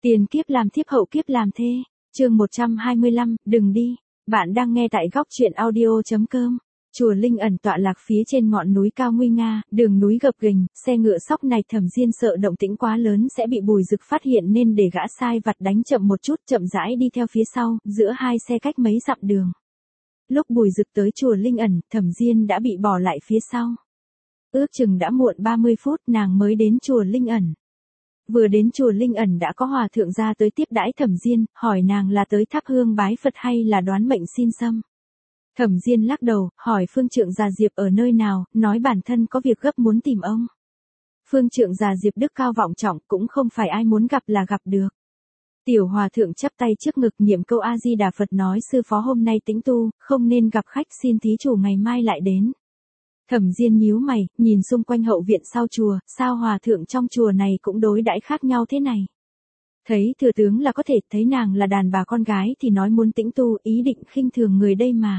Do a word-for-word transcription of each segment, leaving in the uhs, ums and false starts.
Tiền kiếp làm thiếp hậu kiếp làm thê. Chương một trăm hai mươi lăm, đừng đi. Bạn đang nghe tại góc truyện audio chấm com. Chùa Linh ẩn tọa lạc phía trên ngọn núi cao nguy nga, đường núi gập ghềnh, xe ngựa sóc này Thẩm Diên sợ động tĩnh quá lớn sẽ bị Bùi Dực phát hiện nên để gã sai vặt đánh chậm một chút, chậm rãi đi theo phía sau, giữa hai xe cách mấy dặm đường. Lúc Bùi Dực tới chùa Linh ẩn, Thẩm Diên đã bị bỏ lại phía sau. Ước chừng đã muộn ba mươi phút nàng mới đến chùa Linh ẩn. Vừa đến chùa Linh ẩn đã có hòa thượng ra tới tiếp đãi Thẩm Diên, hỏi nàng là tới thắp hương bái Phật hay là đoán mệnh xin xăm. Thẩm Diên lắc đầu, hỏi Phương Trượng Già Diệp ở nơi nào, nói bản thân có việc gấp muốn tìm ông. Phương Trượng Già Diệp đức cao vọng trọng, cũng không phải ai muốn gặp là gặp được. Tiểu hòa thượng chắp tay trước ngực niệm câu A Di Đà Phật nói sư phó hôm nay tĩnh tu, không nên gặp khách, xin thí chủ ngày mai lại đến. Thẩm Diên nhíu mày, nhìn xung quanh hậu viện sau chùa, sao hòa thượng trong chùa này cũng đối đãi khác nhau thế này. Thấy thừa tướng là có thể, thấy nàng là đàn bà con gái thì nói muốn tĩnh tu, ý định khinh thường người đây mà.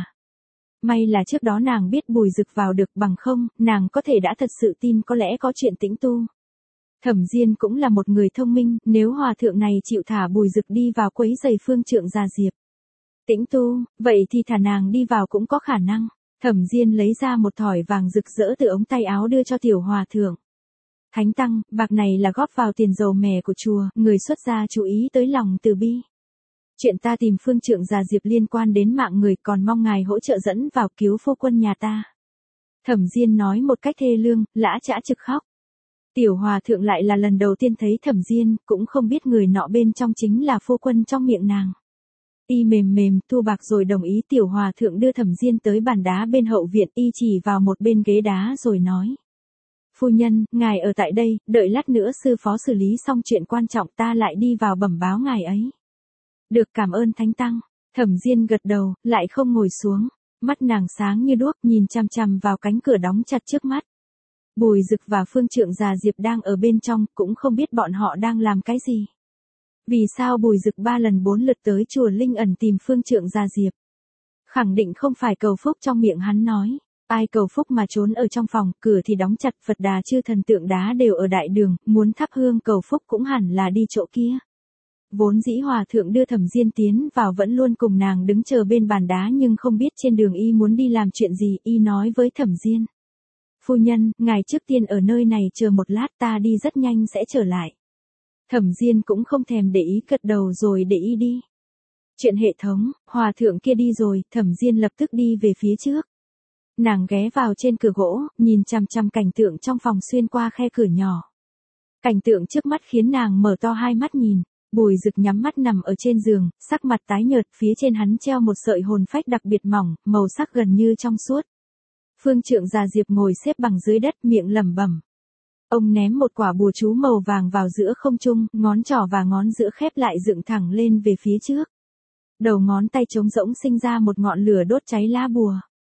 May là trước đó nàng biết Bùi Dực vào được, bằng không, nàng có thể đã thật sự tin có lẽ có chuyện tĩnh tu. Thẩm Diên cũng là một người thông minh, nếu hòa thượng này chịu thả Bùi Dực đi vào quấy rầy Phương Trượng Già Diệp tĩnh tu, vậy thì thả nàng đi vào cũng có khả năng. Thẩm Diên lấy ra một thỏi vàng rực rỡ từ ống tay áo đưa cho tiểu hòa thượng. Thánh tăng, bạc này là góp vào tiền dầu mè của chùa, người xuất gia chú ý tới lòng từ bi. Chuyện ta tìm Phương Trượng Già Diệp liên quan đến mạng người, còn mong ngài hỗ trợ dẫn vào cứu phu quân nhà ta. Thẩm Diên nói một cách thê lương, lã chã trực khóc. Tiểu hòa thượng lại là lần đầu tiên thấy Thẩm Diên, cũng không biết người nọ bên trong chính là phu quân trong miệng nàng. Y mềm mềm, thu bạc rồi đồng ý. Tiểu hòa thượng đưa Thẩm Diên tới bàn đá bên hậu viện, y chỉ vào một bên ghế đá rồi nói. Phu nhân, ngài ở tại đây, đợi lát nữa sư phó xử lý xong chuyện quan trọng ta lại đi vào bẩm báo ngài ấy. Được, cảm ơn thánh tăng. Thẩm Diên gật đầu, lại không ngồi xuống. Mắt nàng sáng như đuốc, nhìn chằm chằm vào cánh cửa đóng chặt trước mắt. Bùi Dực và Phương Trượng Già Diệp đang ở bên trong, cũng không biết bọn họ đang làm cái gì. Vì sao Bùi Dực ba lần bốn lượt tới chùa Linh ẩn tìm Phương Trượng Già Diệp? Khẳng định không phải cầu phúc trong miệng hắn nói. Ai cầu phúc mà trốn ở trong phòng, cửa thì đóng chặt, Phật Đà chư thần tượng đá đều ở đại đường, muốn thắp hương cầu phúc cũng hẳn là đi chỗ kia. Vốn dĩ hòa thượng đưa Thẩm Diên tiến vào vẫn luôn cùng nàng đứng chờ bên bàn đá, nhưng không biết trên đường y muốn đi làm chuyện gì, y nói với Thẩm Diên. Phu nhân, ngài trước tiên ở nơi này chờ một lát, ta đi rất nhanh sẽ trở lại. Thẩm Diên cũng không thèm để ý, gật đầu rồi để y đi. Chuyện hệ thống, hòa thượng kia đi rồi, Thẩm Diên lập tức đi về phía trước. Nàng ghé vào trên cửa gỗ, nhìn chằm chằm cảnh tượng trong phòng xuyên qua khe cửa nhỏ. Cảnh tượng trước mắt khiến nàng mở to hai mắt nhìn. Bùi Dực nhắm mắt nằm ở trên giường, sắc mặt tái nhợt, phía trên hắn treo một sợi hồn phách đặc biệt mỏng, màu sắc gần như trong suốt. Phương Trượng Già Diệp ngồi xếp bằng dưới đất, miệng lẩm bẩm. Ông ném một quả bùa chú màu vàng vào giữa không trung, ngón trỏ và ngón giữa khép lại dựng thẳng lên về phía trước. Đầu ngón tay trống rỗng sinh ra một ngọn lửa đốt cháy lá bùa.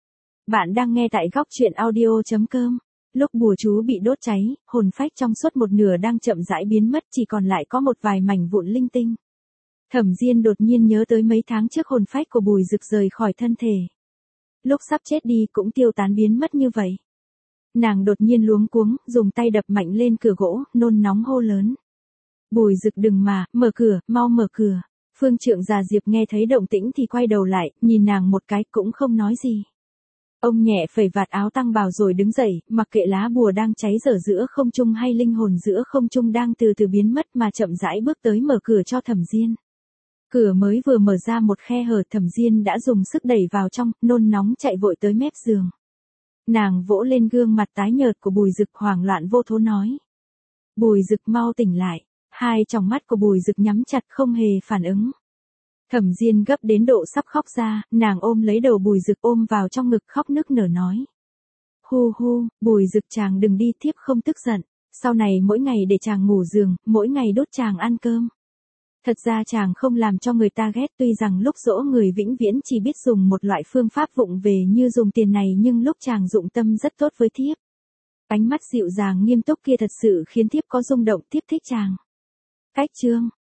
Bạn đang nghe tại góc truyện audio chấm com. Lúc bùa chú bị đốt cháy, hồn phách trong suốt một nửa đang chậm rãi biến mất, chỉ còn lại có một vài mảnh vụn linh tinh. Thẩm Diên đột nhiên nhớ tới mấy tháng trước hồn phách của Bùi Dực rời khỏi thân thể. Lúc sắp chết đi cũng tiêu tán biến mất như vậy. Nàng đột nhiên luống cuống, dùng tay đập mạnh lên cửa gỗ, nôn nóng hô lớn. Bùi Dực đừng mà, mở cửa, mau mở cửa. Phương Trượng Già Diệp nghe thấy động tĩnh thì quay đầu lại, nhìn nàng một cái cũng không nói gì. Ông nhẹ phẩy vạt áo tăng bào rồi đứng dậy, mặc kệ lá bùa đang cháy dở giữa không trung hay linh hồn giữa không trung đang từ từ biến mất mà chậm rãi bước tới mở cửa cho Thẩm Diên. Cửa mới vừa mở ra một khe hở, Thẩm Diên đã dùng sức đẩy vào trong, nôn nóng chạy vội tới mép giường. Nàng vỗ lên gương mặt tái nhợt của Bùi Dực, hoảng loạn vô thố nói. Bùi Dực mau tỉnh lại. Hai tròng mắt của Bùi Dực nhắm chặt không hề phản ứng. Thẩm Diên gấp đến độ sắp khóc ra, nàng ôm lấy đầu Bùi Dực ôm vào trong ngực khóc nức nở nói. Hu hu, Bùi Dực chàng đừng đi, thiếp không tức giận, sau này mỗi ngày để chàng ngủ giường, mỗi ngày đốt chàng ăn cơm. Thật ra chàng không làm cho người ta ghét, tuy rằng lúc dỗ người vĩnh viễn chỉ biết dùng một loại phương pháp vụng về như dùng tiền này, nhưng lúc chàng dụng tâm rất tốt với thiếp. Ánh mắt dịu dàng nghiêm túc kia thật sự khiến thiếp có rung động, thiếp thích chàng. Cách chương.